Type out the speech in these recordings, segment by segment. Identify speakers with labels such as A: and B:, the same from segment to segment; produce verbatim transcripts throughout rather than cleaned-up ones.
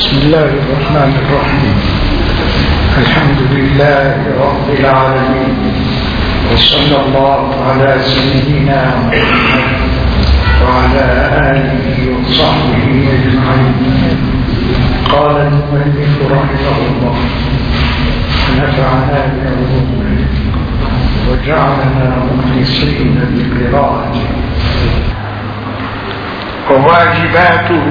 A: بسم الله الرحمن الرحيم. الحمد لله رب العالمين، وصلى الله على سيدنا محمد وعلى آله وصحبه أجمعين. قال المؤلف رحمه الله: ونفعنا بعلومه وجعلنا مخلصين بقراءته. وواجباته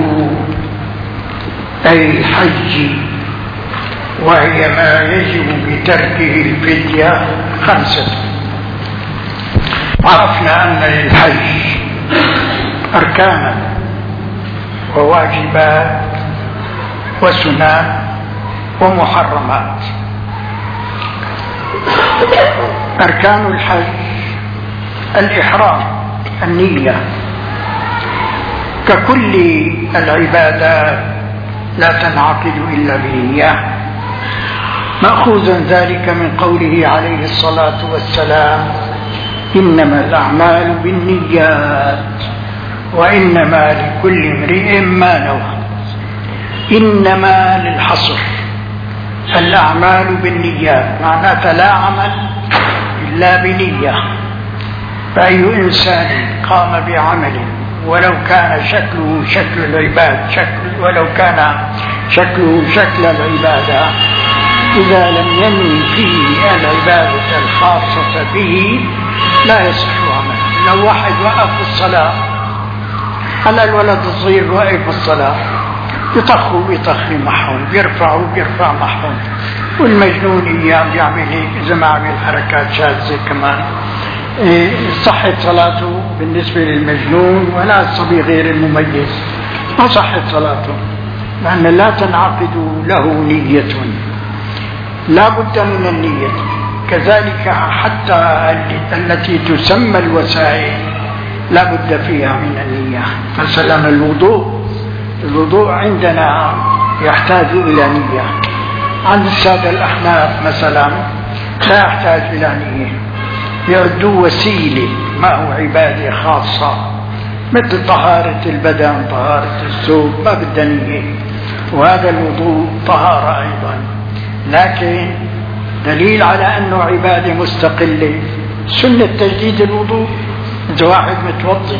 A: أي الحج، وهي ما يجب بتركه الفدية، خمسة. عرفنا أن للحج أركانا وواجبات وسنن ومحرمات. أركان الحج: الإحرام، النية، ككل العبادات لا تنعقد إلا بنية، مأخوذ ذلك من قوله عليه الصلاة والسلام: إنما الأعمال بالنيات وإنما لكل امرئ ما نوى. إنما للحصر، الأعمال بالنيات معناتها لا عمل إلا بنية. فأي إنسان قام بعمل ولو كان شكله شكل العباد شكل ولو كان شكله شكل العبادة، إذا لم ينوي فيه العبادة الخاصة به لا يصح عمله. لو واحد وقف الصلاة، على الولد الصغير وقف الصلاة، يطخوا بيطخي محون، بيرفعوا بيرفع محون، والمجنون ايام بيعمل هيك، اذا ما عمل حركات شاذة كمان صحت صلاته بالنسبة للمجنون، ولا الصبي غير المميز ما صحت صلاته، لأن لا تنعقد له نية، لا بد من النية. كذلك حتى التي تسمى الوسائل لا بد فيها من النية. مثلا الوضوء الوضوء عندنا يحتاج إلى نية، عند السادة الأحناف مثلا لا يحتاج إلى نية، يعدوا وسيلة، ما هو عبادة خاصة مثل طهارة البدن، طهارة الثوب، ما بدها نية. وهذا الوضوء طهارة أيضا، لكن دليل على أنه عبادة مستقلة سنة تجديد الوضوء. إذا واحد متوضي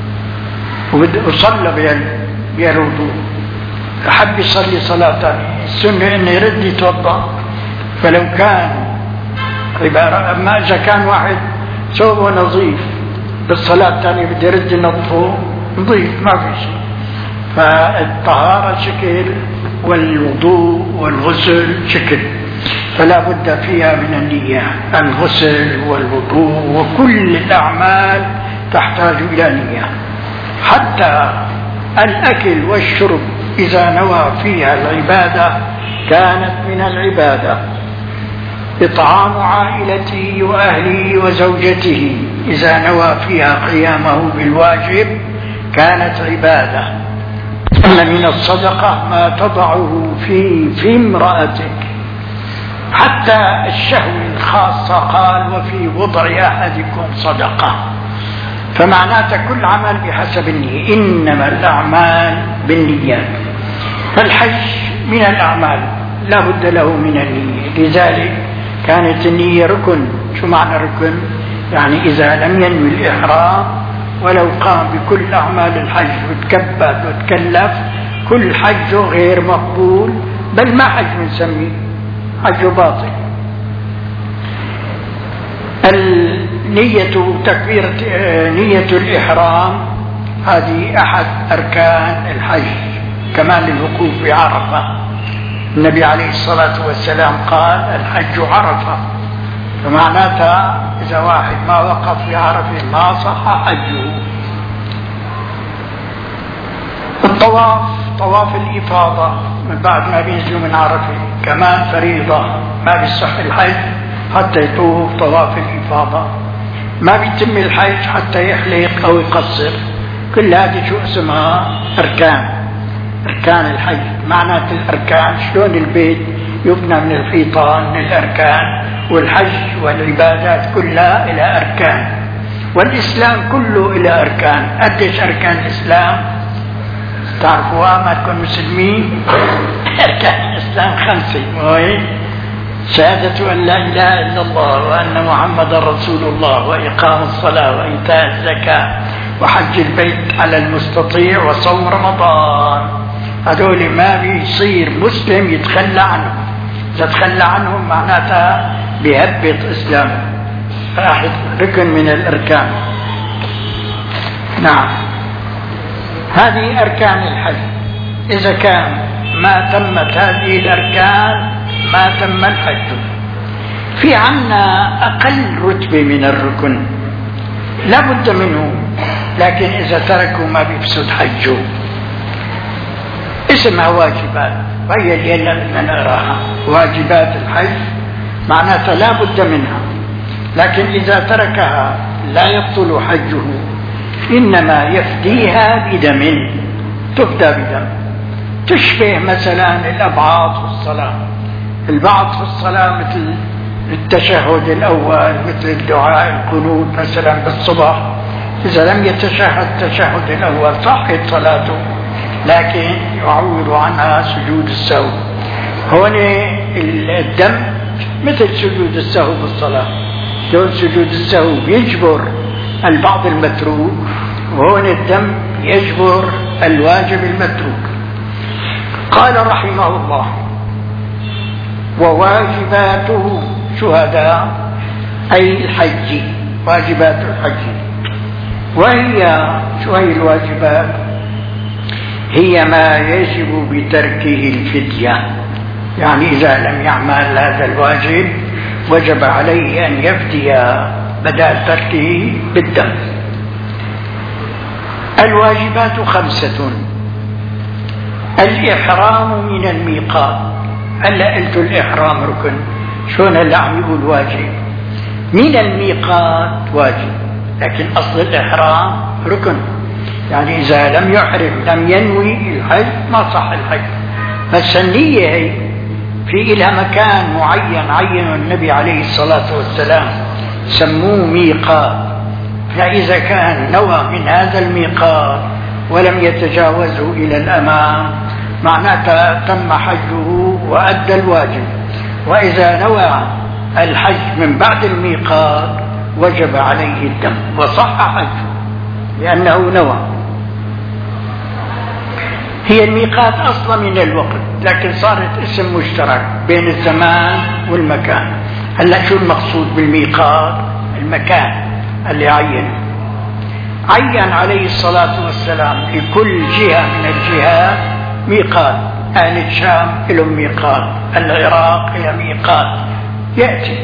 A: وصلى بالوضوء أحب يصلي صلاة ثانية، السنة إنه يرد يتوضأ. فلو كان عبارة، أما إذا كان واحد ثوبه نظيف بالصلاة الثانية بده يرد ينظفه نظيف، ما في شيء. فالطهارة شكل والوضوء والغسل شكل، فلا بد فيها من النية. الغسل والوضوء وكل الأعمال تحتاج إلى نية. حتى الأكل والشرب إذا نوى فيها العبادة كانت من العبادة. إطعام عائلته وأهله وزوجته إذا نوى فيها قيامه بالواجب كانت عبادة. أن من الصدقة ما تضعه في في امرأتك، حتى الشهوة الخاصة قال: وفي وضع أحدكم صدقة. فمعناته كل عمل بحسب النية، إنما الأعمال بالنيات. فالحج من الأعمال لا بد له من النية، لذلك كانت النية ركن. شو معنى ركن؟ يعني إذا لم ينوي الإحرام ولو قام بكل أعمال الحج وتكبد وتكلف، كل حجه غير مقبول، بل ما حج بنسميه، حج باطل. النية تكبيرة نية الإحرام هذه أحد أركان الحج، كمان الوقوف بعرفة. النبي عليه الصلاة والسلام قال: الحج عرفة. فمعناتها إذا واحد ما وقف في عرفة ما صح حجه. الطواف، طواف الإفاضة من بعد ما بينزلوا من عرفة كمان فريضة، ما بيصح الحج حتى يطوف طواف الإفاضة، ما بيتم الحج حتى يحلق أو يقصر. كل هذه شو اسمها؟ أركان، أركان الحج. معنات الأركان شلون البيت يبنى من الحيطان، من الأركان، والحج والعبادات كلها إلى أركان، والإسلام كله إلى أركان. قديش أركان الإسلام؟ تعرفوها ما تكون مسلمين. أركان الإسلام خمسة، وهي شهادة أن لا إله إلا الله وأن محمد رسول الله، وإقام الصلاة، وإيتاء الزكاة، وحج البيت على المستطيع، وصوم رمضان. هذول ما بيصير مسلم يتخلى عنهم، إذا تخلى عنهم معناتها بيهبط إسلامه، واحد ركن من الأركان. نعم، هذه أركان الحج. إذا كان ما تمت هذه الأركان ما تم الحج. في عنا أقل رتبة من الركن لا بد منه، لكن إذا تركوا ما بيفسد حجه، اسمها واجبات، وهي اللي هلا بدنا نقراها. واجبات الحج معناتها لا بد منها، لكن إذا تركها لا يبطل حجه، إنما يفديها بدم، تفدى بدم. تشبه مثلا الأبعاد في الصلاة. البعض في الصلاة مثل التشهد الأول، مثل الدعاء القنوت مثلا بالصبح، إذا لم يتشهد التشهد الأول صحت صلاته، لكن يعوض عنها سجود السهو. هون الدم مثل سجود السهو بالصلاة، دون سجود السهو يجبر البعض المتروك، وهون الدم يجبر الواجب المتروك. قال رحمه الله: وواجباته شهداء، أي الحج، واجبات الحج. وهي شو هي الواجبات؟ هي ما يجب بتركه الفدية، يعني إذا لم يعمل هذا الواجب وجب عليه أن يفدي بدل تركه بالدم. الواجبات خمسة: الإحرام من الميقات. هلا قلت الإحرام ركن، شلون هلا عم يقول واجب؟ من الميقات واجب، لكن أصل الإحرام ركن، يعني إذا لم يحرم لم ينوي الحج ما صح الحج. بس النية هي في إلها مكان معين عينه النبي عليه الصلاة والسلام سموه ميقات، فإذا كان نوى من هذا الميقات ولم يتجاوزه إلى الأمام معناتها تم حجه وأدى الواجب. وإذا نوى الحج من بعد الميقات وجب عليه الدم وصح حجه لأنه نوى. هي الميقات أصلا من الوقت، لكن صارت اسم مشترك بين الزمان والمكان. هلا شو المقصود بالميقات؟ المكان اللي عين عين عليه الصلاة والسلام لكل جهة من الجهات ميقات. أهل الشام لهم ميقات، العراق هي ميقات يأتي.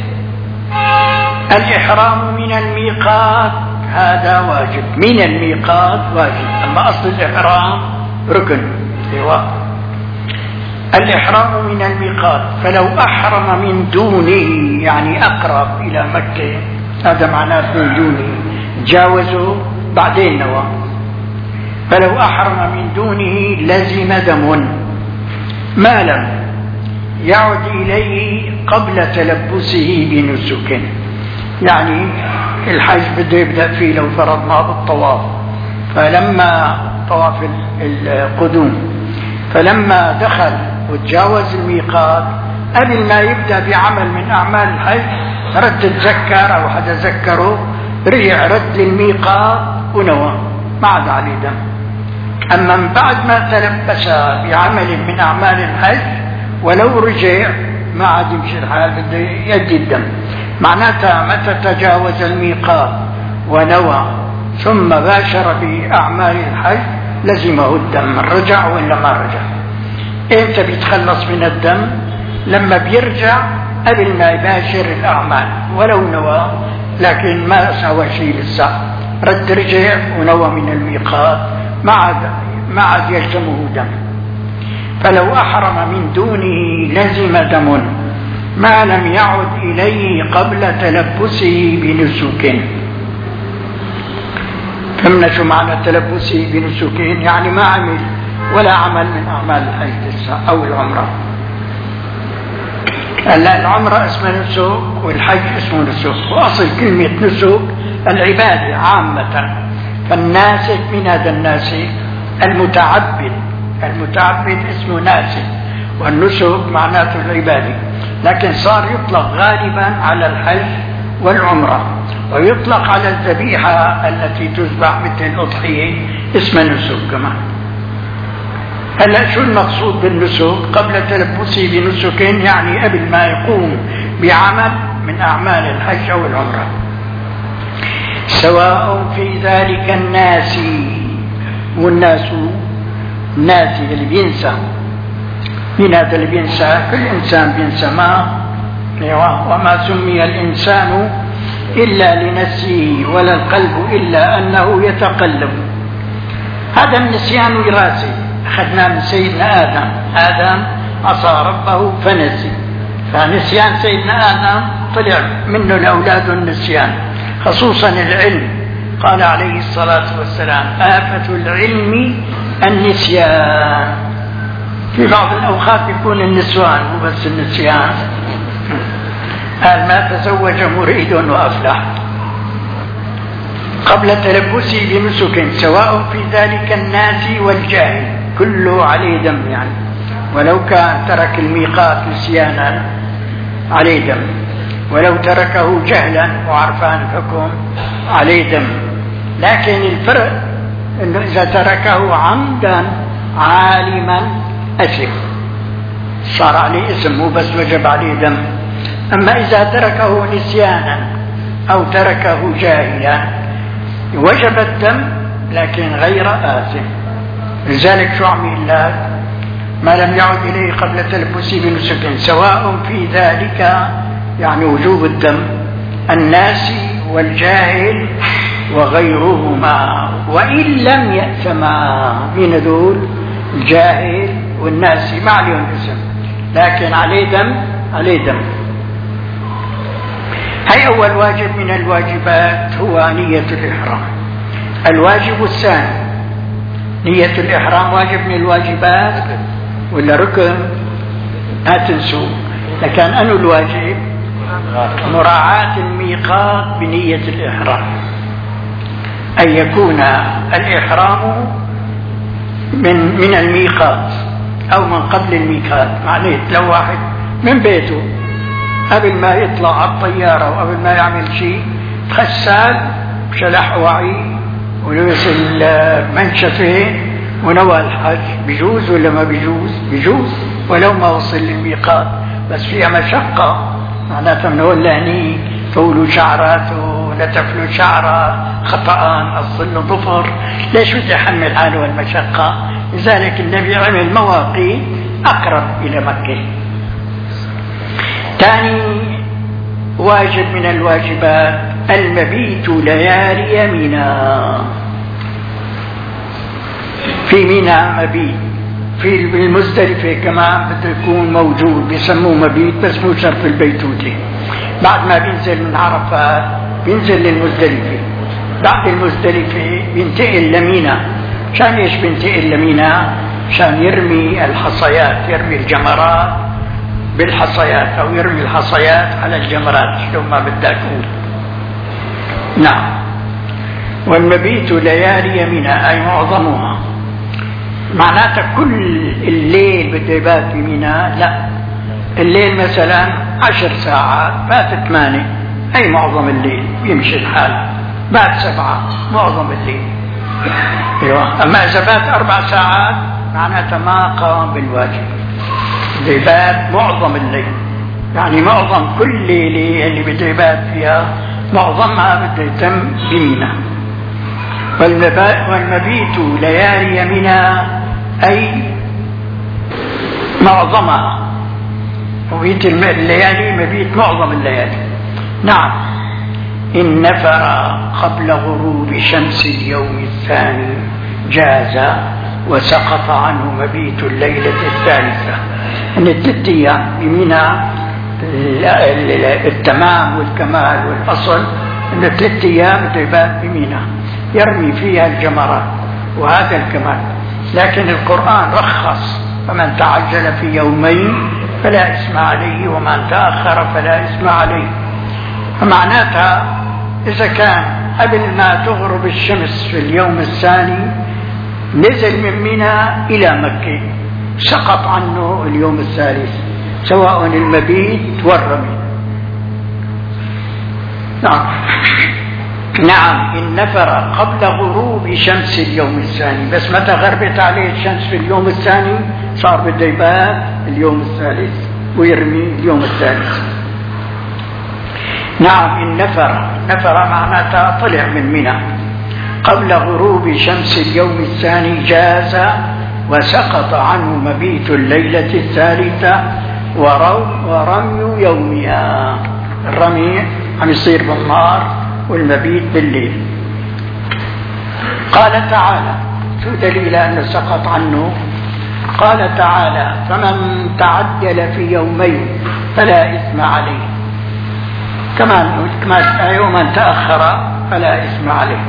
A: الإحرام من الميقات هذا واجب، من الميقات واجب، أما أصل الإحرام ركن. سواء الإحرام من الميقات، فلو أحرم من دونه يعني أقرب إلى مكة، هذا معناه من دونه، جاوزوا بعدين نوى. فلو أحرم من دونه لزم دم ما لم يعد إليه قبل تلبسه بنسك. يعني الحج بده يبدأ فيه لو فرضنا بالطواف، فلما طواف القدوم، فلما دخل وتجاوز الميقات قبل ما يبدأ بعمل من أعمال الحج رد تذكر أو حدا ذكره، رجع رد للميقات ونوى، ما عاد عليه دم. أما من بعد ما تلبس بعمل من أعمال الحج ولو رجع ما عاد يمشي الحال، بده يدي الدم. معناتها متى تجاوز الميقات ونوى ثم باشر بأعمال الحج لزمه الدم، رجع ولا ما رجع. امتى بيتخلص من الدم؟ لما بيرجع قبل ما يباشر الأعمال ولو نوى، لكن ما سوى شيء لسه، رد رجع ونوى من الميقات، ما عاد ما عاد يلزمه دم. فلو أحرم من دونه لزم دم ما لم يعد إليه قبل تلبسه بنسك. فهمنا شو معنى تلبسه بنسك؟ يعني ما عمل ولا عمل من أعمال الحج لسه أو العمرة. هلا العمرة اسمها نسك والحج اسمه نسك، وأصل كلمة نسك العبادة عامة. فالناسك من هذا الناسك المتعبد المتعبد اسمه ناسك، والنسك معناته العبادة، لكن صار يطلق غالبا على الحج والعمرة، ويطلق على الذبيحة التي تذبح مثل الأضحية اسمها نسك كمان. هلا شو المقصود بالنسك؟ قبل تلبسه بنسك يعني قبل ما يقوم بعمل من أعمال الحج أو العمرة، سواء في ذلك الناس، والناس الناس اللي بينسى، من هذا اللي بينسى؟ كل إنسان بينسى، ما وما سمي الإنسان إلا لنسيه ولا القلب إلا أنه يتقلب. هذا النسيان وراثي أخذناه من سيدنا آدم، آدم عصى ربه فنسي، فنسيان سيدنا آدم طلع منه لأولاده النسيان، خصوصا العلم. قال عليه الصلاة والسلام: آفة العلم النسيان. في بعض الأوقات يكون النسوان مو بس النسيان. قال: ما تزوج مريد وأفلح. قبل تلبسه بنسك، سواء في ذلك الناس والجاهل، كله عليه دم يعني، ولو كان ترك الميقات نسيانا عليه دم، ولو تركه جهلا وعرفان الحكم عليه دم. لكن الفرق انه اذا تركه عمدا عالما اثم، صار عليه اسم مو بس وجب عليه دم. اما اذا تركه نسيانا او تركه جاهلا وجب الدم لكن غير آثم. لذلك شو عم يقول لك؟ ما لم يعد إليه قبل تلبسه بنسك، سواء في ذلك يعني وجوب الدم الناس والجاهل وغيرهما، وإن لم يأثما. من هذول؟ الجاهل والناس ما عليهم اسم لكن عليه دم، عليه دم. هي أول واجب من الواجبات هو نية الإحرام. الواجب الثاني نية الإحرام، واجب من الواجبات ولا ركن؟ لا تنسوا. لكن أنه الواجب مراعاة الميقات بنية الإحرام، أن يكون الإحرام من من الميقات أو من قبل الميقات. معناه لو واحد من بيته قبل ما يطلع على الطيارة وقبل ما يعمل شيء غسال شلح وعي ولبس المنشفين ونوى الحج، بيجوز ولا ما بيجوز؟ بيجوز ولو ما وصل للميقات، بس فيها مشقة. معناتها من هو اللهني طولوا شعراته، نتفلوا شعره خطأ، أصل ظفر، ليش بده يحمل حاله المشقة؟ لذلك النبي عمل مواقيت أقرب إلى مكة. ثاني واجب من الواجبات المبيت ليالي منى. في منى مبيت، في المزدلفة كمان بده يكون موجود، بيسموه مبيت بس مو شرط البيتوتة. بعد ما بينزل من عرفات بينزل للمزدلفة، بعد المزدلفة بينتقل لمنى. شان ايش بينتقل لمنى؟ شان يرمي الحصيات، يرمي الجمرات بالحصيات او يرمي الحصيات على الجمرات، شلون ما بدك تقول. نعم. والمبيت ليالي منى أي معظمها، معناتها كل الليل بده يبات بمنى؟ لا، الليل مثلا عشر ساعات بات ثمانية أي معظم الليل يمشي الحال، بات سبعة معظم الليل. أيوة. أما إذا بات أربع ساعات معناتها ما قام بالواجب، بده يبات معظم الليل، يعني معظم كل ليلة اللي بده يبات فيها معظمها بده يتم بمنى. والمبيت ليالي منى أي معظمها، مبيت الليالي مبيت معظم الليالي. نعم. إن نفر قبل غروب شمس اليوم الثاني جاز وسقط عنه مبيت الليلة الثالثة. أن الثلاث أيام بمنى التمام والكمال والأصل أن ثلاث أيام تبات بمنى يرمي فيها الجمرات، وهذا الكمال. لكن القرآن رخص: فمن تعجل في يومين فلا إثم عليه ومن تأخر فلا إثم عليه. فمعناتها إذا كان قبل ما تغرب الشمس في اليوم الثاني نزل من منى إلى مكة، سقط عنه اليوم الثالث سواء المبيت والرمي. نعم نعم إن نفر قبل غروب شمس اليوم الثاني، بس متى غربت عليه الشمس في اليوم الثاني صار بده يبات اليوم الثالث ويرمي اليوم الثالث. نعم إن نفر، نفر معناتها طلع من منى قبل غروب شمس اليوم الثاني جاز وسقط عنه مبيت الليلة الثالثة ورمي يومها. الرمي عم يصير بالنهار والمبيت بالليل. قال تعالى، شو دليل أنه سقط عنه؟ قال تعالى فمن تعجل في يومين فلا إثم عليه، كمان يوما تأخر فلا إثم عليه.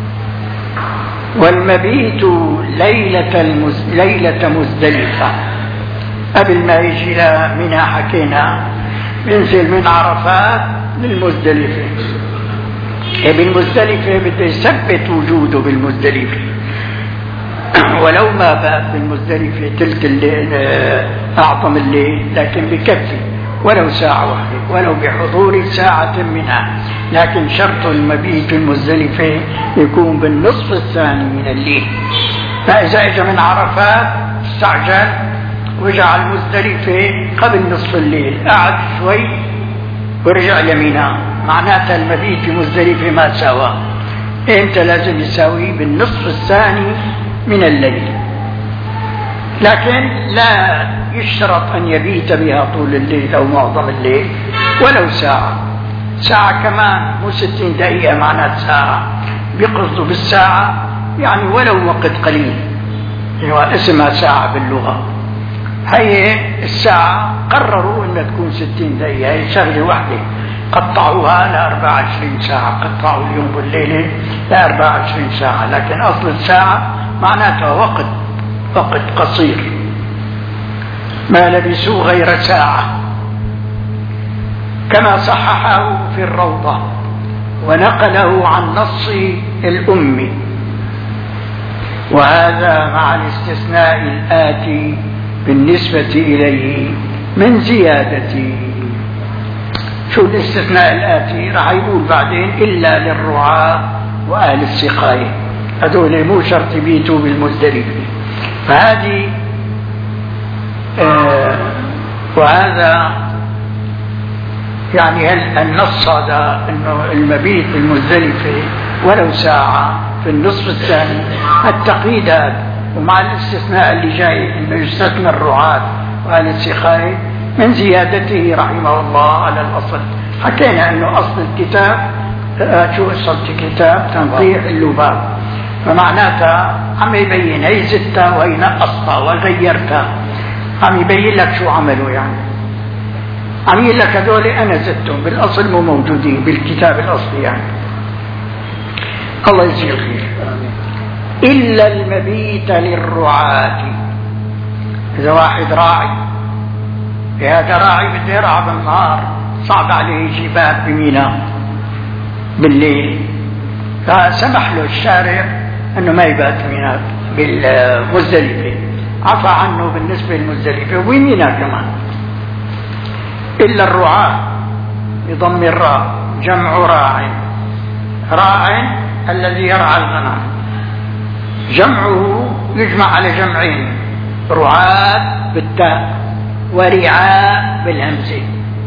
A: والمبيت ليلة, المز... ليلة مزدلفة، قبل ما يجي لمنى حكينا بينزل من عرفات للمزدلفة. بالمزدلفة بده يثبت وجوده بالمزدلفة، ولو ما بات بالمزدلفة تلك الليل أعظم الليل، لكن بكفي ولو ساعة واحدة، ولو بحضور ساعة منها. لكن شرط المبيت المزدلفة يكون بالنصف الثاني من الليل. فإذا اجى من عرفات استعجل ورجع المزدلفة قبل نصف الليل، قعد شوي ورجع لمنى، معناتها المبيت في مزدلفة ما ساوى. امتى لازم يساوي؟ بالنصف الثاني من الليل. لكن لا يشترط أن يبيت بها طول الليل أو معظم الليل، ولو ساعة، ساعة كمان مو ستين دقيقة معنات ساعة، بيقصدوا بالساعة يعني ولو وقت قليل، يعني اسمها ساعة باللغة. هي الساعة قرروا أن تكون ستين دقيقة، هي شغلة واحدة قطعوها لأربعة وعشرين ساعة، قطعوا اليوم والليلة لأربعة وعشرين ساعة، لكن أصل الساعة معناتها وقت وقت قصير، ما لبسوا غير ساعة، كما صححه في الروضة ونقله عن نص الأم. وهذا مع الاستثناء الآتي بالنسبة إليه من زيادة. شو الاستثناء الآتي؟ راح يقول بعدين إلا للرعاة وأهل السقاية، هذول مو شرط يبيتوا بالمزدلفة. فهذه آه وهذا يعني النص هذا انه المبيت المزدلفة ولو ساعة في النصف الثاني، التقييد هذا ومع الاستثناء اللي جاي انه يستثنى الرعاة واهل السقاية من زيادته رحمه الله على الاصل. حكينا انه اصل الكتاب آه شو اصل الكتاب؟ تنقيح اللباب، فمعناتها عم يبين هي زدتها وهي نقصتها وغيرتها، عم يبين لك شو عملوا، يعني عم يقول لك هذول انا زدتهم بالاصل مو موجودين بالكتاب الاصلي يعني. الله يجزيه الخير. الا المبيت للرعاة، اذا واحد راعي، هذا راعي بده يرعى بالنهار، صعب عليه يجي باب بمينى بالليل، فسمح له الشارع انه ما يبات مينى بالمزدلفة، عفى عنه بالنسبة للمزدلفة ومينى كمان. إلا الرعاة بضم الراء جمع راع، راع الذي يرعى الغنم، جمعه يجمع على جمعين، رعاة بالتاء ورعاء بالهمزة،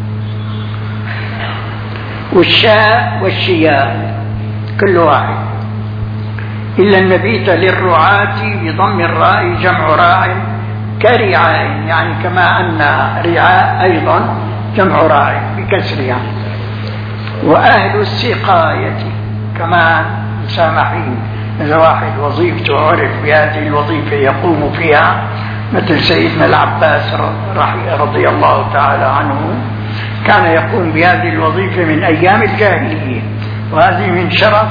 A: والشاء والشياء كل واحد. إلا المبيت للرعاة بضم الراء جمع راع كرعاء، يعني كما أن رعاء أيضا جمع راعي بكسرها. وأهل السقاية كمان مسامحين، إذا واحد وظيفته عرف بهذه الوظيفة يقوم فيها، مثل سيدنا العباس رضي الله تعالى عنه، كان يقوم بهذه الوظيفة من أيام الجاهلية، وهذه من شرف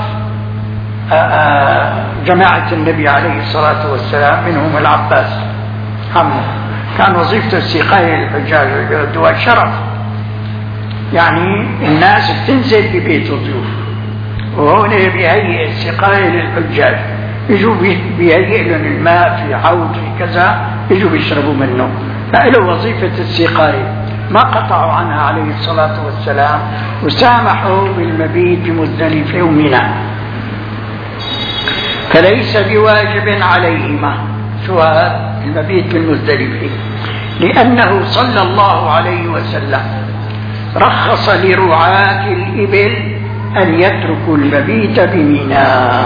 A: جماعة النبي عليه الصلاة والسلام، منهم العباس عمه، كان وظيفته السقاية للحجاج والدول، شرف يعني الناس بتنزل ببيت الضيوف، وهون بهيئة السقاية للحجاج، يجوا بيهيئ لهم الماء في حوض في كذا، يجوا بيشربوا منه، فله وظيفة السقاية، ما قطعوا عنها عليه الصلاة والسلام، وسامحوا بالمبيت بمزدلفة ومنى، فليس بواجب عليهما شو هذا المبيت بالمزدلفة، لأنه صلى الله عليه وسلم رخص لرعاة الإبل أن يتركوا المبيت بمنى،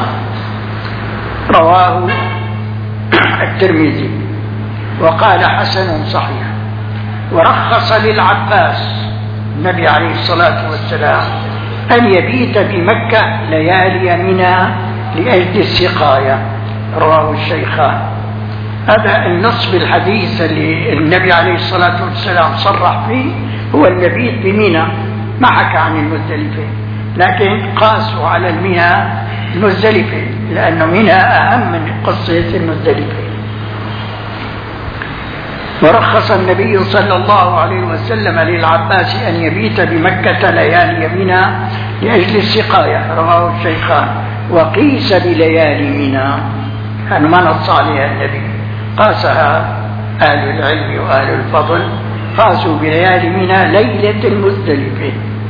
A: رواه الترمذي وقال حسن صحيح. ورخص للعباس النبي عليه الصلاة والسلام أن يبيت بمكة ليالي منى لأجل السقاية، رواه الشيخان. هذا النص بالحديث اللي النبي عليه الصلاة والسلام صرح فيه هو المبيت بمنى، ما حكى عن المزدلفة، لكن قاسوا على المنى المزدلفة لأنه منى أهم من قصة المزدلفة. ورخص النبي صلى الله عليه وسلم للعباس أن يبيت بمكة ليالي منى لأجل السقاية، رواه الشيخان. وقيس بليالي منى، كان ما نص عليها النبي، قاسها أهل العلم وأهل الفضل، قاسوا بليالي منى ليلة المزدلفة.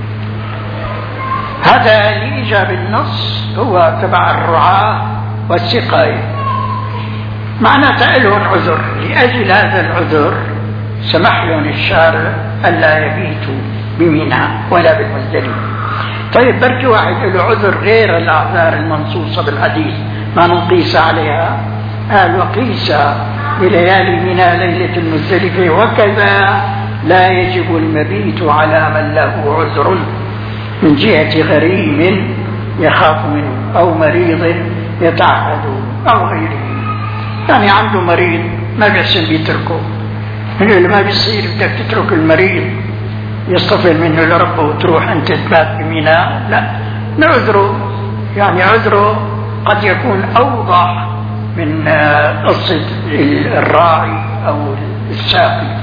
A: هذا لإيجاب النص هو تبع الرعاة والسقاية، معناته لهم عذر، لأجل هذا العذر سمح لهم الشارع ألا يبيتوا بمنى ولا بالمزدلفة. طيب بركي واحد له عذر غير الأعذار المنصوصة بالحديث ما نقيس عليها، قال وقيس بليالي منى ليلة المزدلفة، وكذا لا يجب المبيت على من له عذر من جهة غريم يخاف منه أو مريض يتعهد أو غيره. يعني عنده مريض ما بيحسن بيتركه، من اللي ما بيصير بدك تترك المريض يصطفل منه لربه وتروح أنت تبات بمنى، لا، نعذره، يعني عذره قد يكون أوضح من قصة الراعي أو الساقي.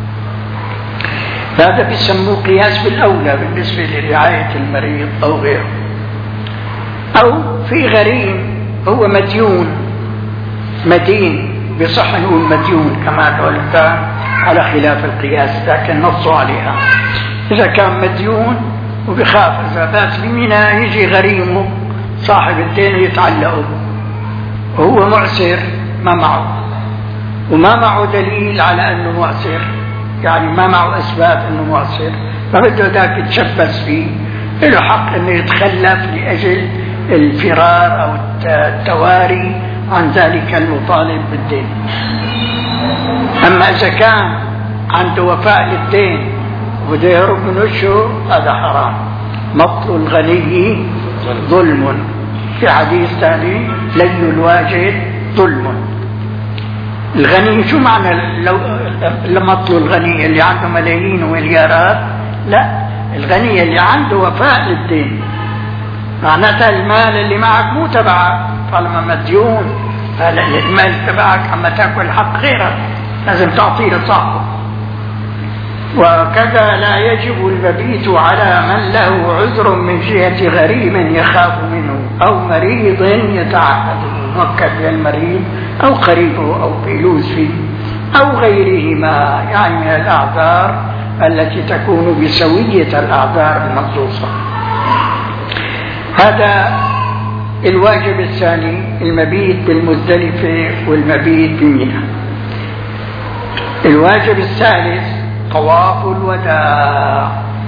A: هذا بيسموه قياس بالأولى بالنسبة لرعاية المريض أو غيره. أو في غريم هو مديون، مدين، بصح نقول مديون كما قلت على خلاف القياس لكن نصوا عليها. إذا كان مديون وبخاف إذا بات بمنى يجي غريمه صاحب الدين ويتعلقه، وهو معسر ما معه، وما معه دليل على أنه معسر، يعني ما معه إثبات أنه معسر، فبده ذاك يتشبث فيه، له حق أنه يتخلف لأجل الفرار أو التواري عن ذلك المطالب بالدين. أما إذا كان عنده وفاء للدين وبده يهرب من وجهه هذا حرام. مطل الغني ظلم، في حديث ثاني لي الواجد ظلم. الغني شو معنى لو لمطل الغني اللي عنده ملايين ومليارات؟ لا، الغني اللي عنده وفاء للدين، معناتها المال اللي معك مو تبعك طالما مديون، هذا المال تبعك عم تاكل حق غيرك لازم تعطيه لصاحبه. وكذا لا يجب المبيت على من له عذر من جهة غريم يخاف منه أو مريض يتعهد، مؤكد بالمريض أو قريبه أو فيلوز فيه أو غيرهما، يعني من الأعذار التي تكون بسوية الأعذار المنصوصة. هذا الواجب الثاني، المبيت بالمزدلفة والمبيت بمنى. الواجب الثالث طواف الوداع،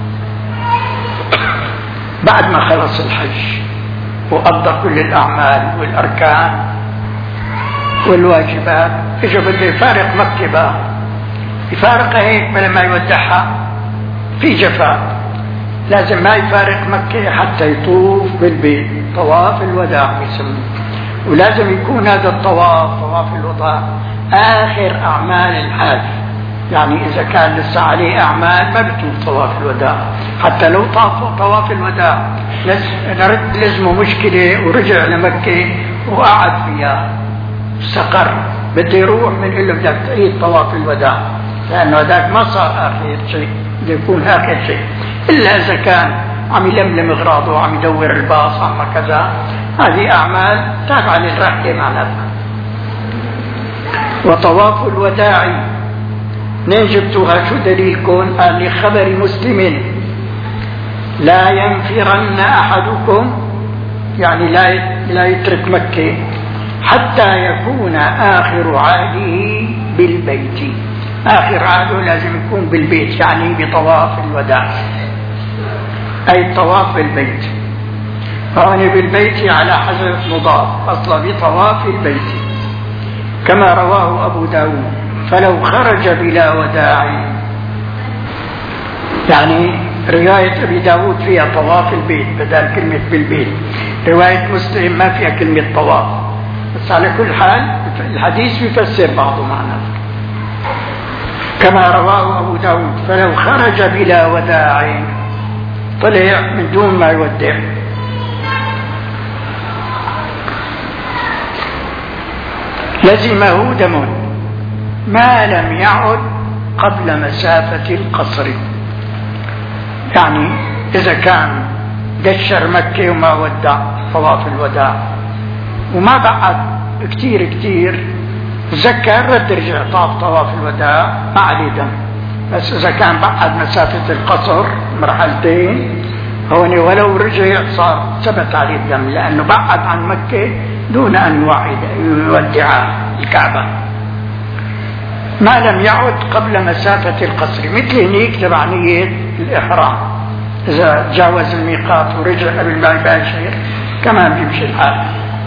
A: بعد ما خلص الحج وقضى كل الأعمال والأركان والواجبات، إجا بده يفارق مكة بقى، يفارقها هيك لما يودعها في جفاء، لازم ما يفارق مكة حتى يطوف بالبيت، طواف الوداع يسمى. ولازم يكون هذا الطواف طواف الوداع آخر أعمال الحاج، يعني إذا كان لسه عليه أعمال ما بيطوف طواف الوداع، حتى لو طاف طواف الوداع نرد لزمه مشكلة ورجع لمكة وقعد فيها استقر، بده يروح من إله بدك تعيد طواف الوداع، لأنه هذاك ما صار آخر شيء، بده يكون آخر شيء، إلا إذا كان عم يلملم اغراضه، عم يدور الباص، عم كذا، هذه اعمال تابعه للرحله معناتها. وطواف الوداع منين جبتوها؟ شو دليلكم؟ قال لخبر مسلم لا ينفرن احدكم، يعني لا لا يترك مكه حتى يكون آخر عهده بالبيت. آخر عهده لازم يكون بالبيت، يعني بطواف الوداع، أي طواف بالبيت. هون بالبيت على حذف مضاف، أصلا بطواف البيت، كما رواه أبو داود. فلو خرج بلا وداع، يعني رواية أبي داود فيها طواف البيت بدل كلمة بالبيت، رواية مسلم ما فيها كلمة طواف. بس على كل حال الحديث يفسر بعضه معناه، كما رواه أبو داود. فلو خرج بلا وداع، طلع من دون ما يودع، لزمه دم ما لم يعد قبل مسافة القصر. يعني إذا كان دشر مكة وما ودع طواف الوداع وما بعد كتير كتير تذكر، رد رجع طاف طواف الوداع ما عليه دم. بس إذا كان بعد مسافة القصر مرحلتين، هون ولو رجع صار ثبت عليه الدم، لأنه بعد عن مكة دون أن يوعد يودع الكعبة. ما لم يعد قبل مسافة القصر، مثل هنيك تبع نية الإحرام، إذا جاوز الميقات ورجع قبل ما يباشر كمان بيمشي الحال.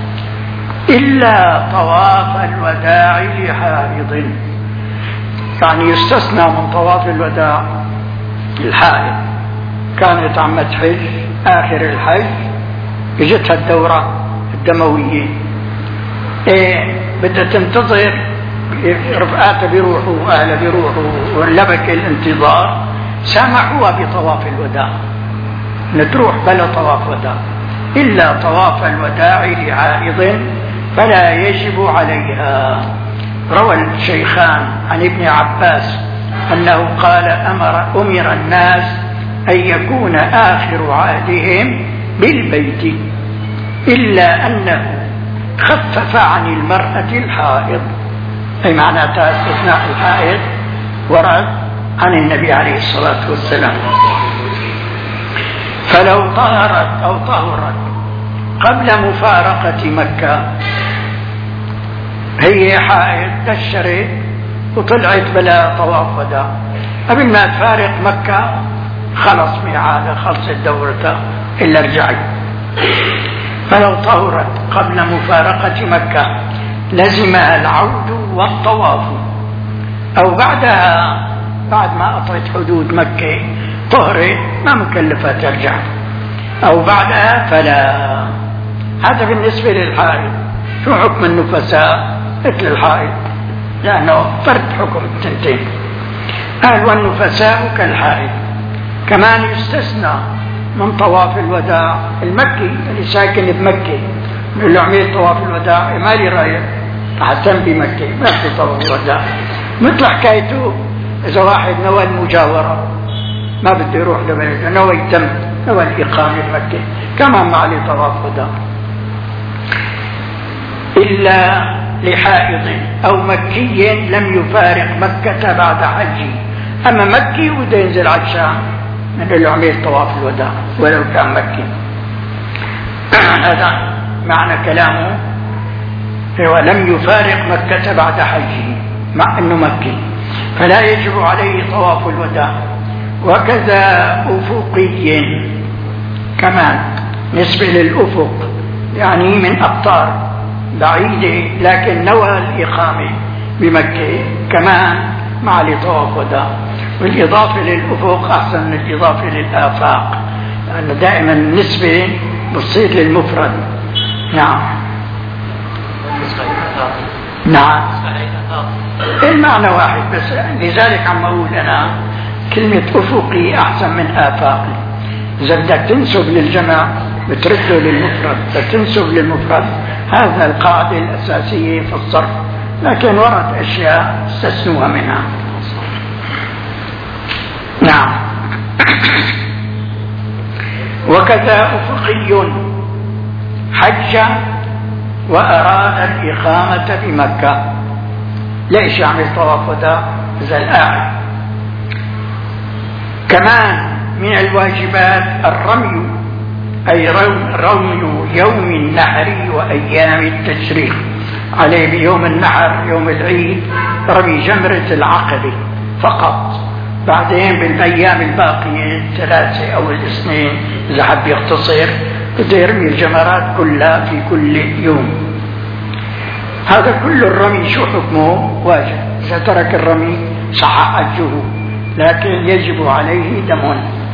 A: إلا طواف الوداع لحائض، يعني يستثنى من طواف الوداع الحائض، كانت عم تحج آخر الحج اجتها الدورة الدموية، ايه بدها تنتظر، رفقاتها بيروحوا واهلها بيروحوا ولبك الانتظار، سامحوها بطواف الوداع نتروح بلا طواف وداع. إلا طواف الوداع لعائض فلا يجب عليها. روى الشيخان عن ابن عباس أنه قال أمر, أمر الناس أن يكون آخر عهدهم بالبيت، إلا أنه خفف عن المرأة الحائض، أي معناتها استثناء الحائض ورد عن النبي عليه الصلاة والسلام. فلو طهرت أو طهرت قبل مفارقة مكة، هي حائض دشرت وطلعت بلا طواف وداع، قبل ما تفارق مكة خلص ميعادها، خلصت دورتها إلا رجعت. فلو طهرت قبل مفارقة مكة لزمها العود والطواف، أو بعدها بعد ما قطعت حدود مكة طهرت ما مكلفة ترجع، أو بعدها فلا. هذا بالنسبة للحائض. شو حكم النفساء مثل الحائض؟ لأنه فرد حكم التنتين. قال والنفساء كالحائض. كمان يستثنى من طواف الوداع المكي، اللي ساكن بمكة نقول له عمل طواف الوداع ما لي رايح أحسن بمكة ما في طواف الوداع، مثل حكايته إذا واحد نوى المجاورة ما بده يروح لبلده، نوى يتم نوى الإقامة بمكة كمان ما عليه طواف وداع. إلا لحائض أو مكي لم يفارق مكة بعد حجه. أما مكي وده ينزل على الشام من له عمل طواف الوداع ولو كان مكي. هذا معنى كلامه، هو لم يفارق مكة بعد حجه مع أنه مكي، فلا يجب عليه طواف الوداع. وكذا أفقي كمان نسبة للأفق، يعني من أقطار بعيدة لكن نوى الإقامة بمكة كمان مع لطواف وداع. والإضافة للأفق أحسن من الإضافة للآفاق، لأن دائما النسبة بتصير للمفرد. نعم نعم المعنى واحد، بس لذلك عم أقول أنا كلمة أفقي أحسن من آفاقي. إذا بدك تنسب للجمع بترده للمفرد، بتنسب للمفرد. هذا القاعدة الأساسية في الصرف، لكن ورد أشياء استثنوها منها. نعم وكذا أفقي حج وأراد الإقامة بمكة، ليش يعمل طواف وداع؟ زل قاعد. كمان من الواجبات الرمي، أي رمي يوم النحر وأيام التشريق، عليه بيوم النحر يوم العيد رمي جمرة العقبة فقط، بعدين بالأيام الباقية الثلاثة أو الاثنين إذا حب يختصر بده يرمي الجمرات كلها في كل يوم. هذا كل الرمي شو حكمه؟ واجب، إذا ترك الرمي صح حجه، لكن يجب عليه دم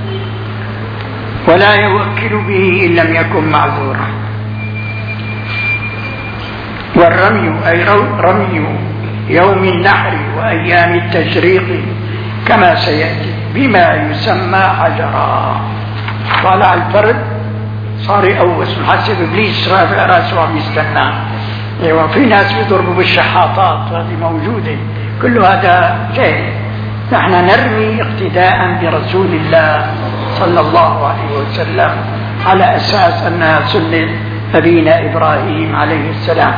A: ولا يوكل به إن لم يكن معذورا. والرمي أي رمي يوم النحر وأيام التشريق كما سيأتي بما يسمى حجرا. طالع الفرد صار يقوس محسب إبليس رافع راسه وعم يستنى. ايوه في ناس بيضربوا بالشحاطات، هذه موجودة، كل هذا جاهل. نحن نرمي اقتداء برسول الله صلى الله عليه وسلم على أساس أنها سنة أبينا إبراهيم عليه السلام.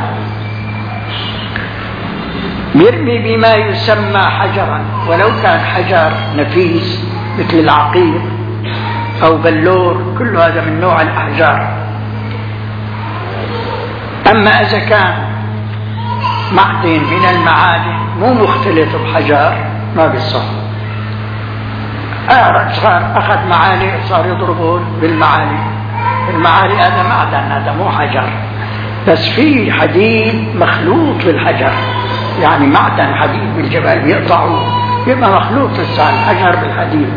A: يرمي بما يسمى حجرا، ولو كان حجر نفيس مثل العقيق أو بلور، كل هذا من نوع الأحجار. أما إذا كان معدن من المعادن مو مختلط بحجر ما بيصح. صار أخذ معالي صار يضربون بالمعالي، المعالي هذا معدن، هذا مو حجر، بس في حديد مخلوط بالحجر، يعني معدن حديد بالجبل بيقطعوا يبقى مخلوط لسان الحجر بالحديد.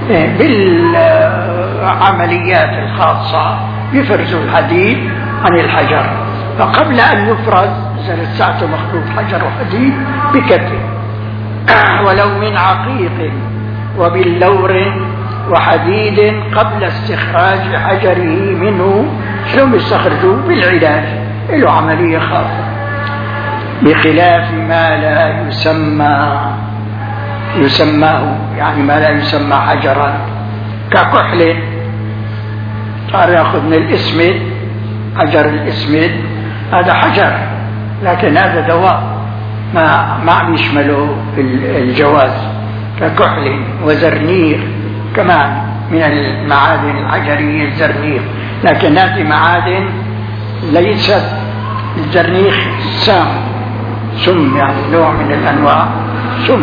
A: بالعمليات الخاصة يفرزوا الحديد عن الحجر، فقبل أن يفرز إذا لساته مخلوط حجر وحديد بكفي. ولو من عقيق وباللور وحديد قبل استخراج حجره منه، شلون بيستخرجوه؟ بالعلاج، له عملية خاصة، بخلاف ما لا يسمى يسماه، يعني ما لا يسمى حجرا ككحل، صار ياخذ من الاسمد، حجر الاسمد هذا حجر، لكن هذا دواء ما ما عم يشمله الجواز، ككحل وزرنير كمان من المعادن الحجرية الزرنير، لكن هذه معادن ليست الزرنيخ سام سم، يعني نوع من الأنواع سم.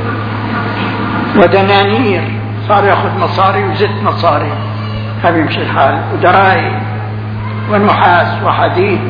A: ودنانير صار ياخذ مصاري وزت مصاري، هذا يمشي الحال، ودراهم ونحاس وحديد.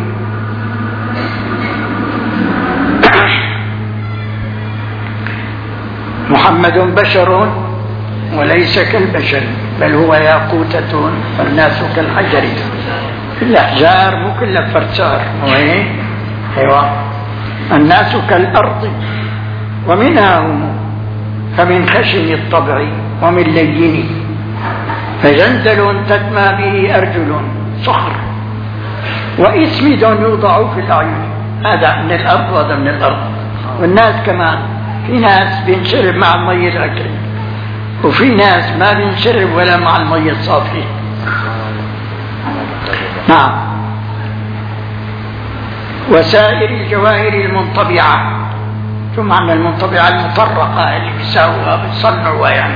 A: محمد بشر وليس كالبشر، بل هو ياقوتة والناس كالحجر. الأحجار مو كلها فرسار، أيوة، الناس كالأرض ومنها هم، فمن خشن الطبع ومن لين، فجندل تدمى به أرجل صخر، وإسمد يوضع في الأعين، هذا من الأرض وهذا من الأرض. والناس كمان، في ناس بينشرب مع المية الأكل، وفي ناس ما بينشرب ولا مع المية الصافية. نعم. وسائر الجواهر المنطبعة، شو معنى المنطبعة؟ المطرقة اللي بيساوها بيصنعوا يعني.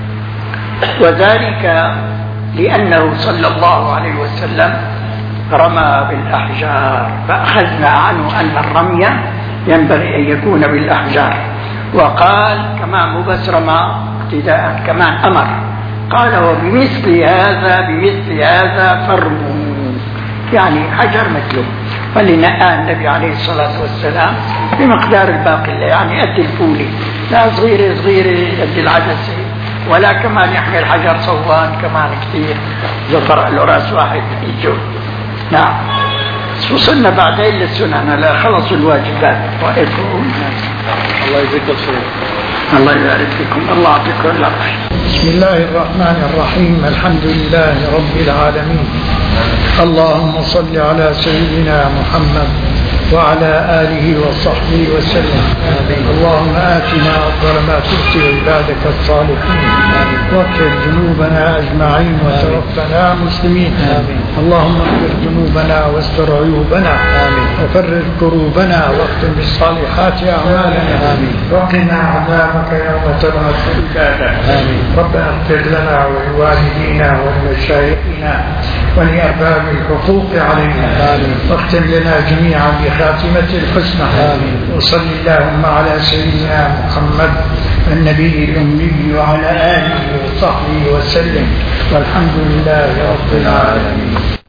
A: وذلك لأنه صلى الله عليه وسلم رمى بالأحجار، فأخذنا عنه أن الرمي ينبغي أن يكون بالأحجار. وقال كمان مو بس رمى اقتداء، كمان أمر، قال وبمثل هذا بمثل هذا فرموا، يعني حجر مثله. فلنقى النبي عليه الصلاة والسلام بمقدار الباقي، يعني قد الفولي، لا صغيرة صغيرة قد العدسة، ولا كمان يحمل حجر صوان كمان كثير، زفر له راس واحد يجو. نعم. وصلنا بعدين للسنن، لا خلص الواجبات. وإلكم
B: الله يجزيك الخير.
A: الله يبارك فيكم، الله يعطيكم العافية. بسم الله الرحمن الرحيم، الحمد لله رب العالمين، اللهم صل على سيدنا محمد وعلى آله وصحبه وسلم. اللهم آتنا أفضل ما تؤتي عبادك الصالحين، واغفر ذنوبنا أجمعين وتوفنا مسلمين. اللهم اغفر ذنوبنا واستر عيوبنا وفرج كروبنا واختم بالصالحات أعمالنا، وقنا عذابك يوم تبعث عبادك. ربنا اغفر لنا ولوالدينا ولمشايخنا ولأرباب الحقوق علينا، واختم لنا جميعا بخاتمة الحسنى. وصل اللهم على سيدنا محمد النبي الأمي وعلى آله وصحبه وسلم، والحمد لله رب العالمين.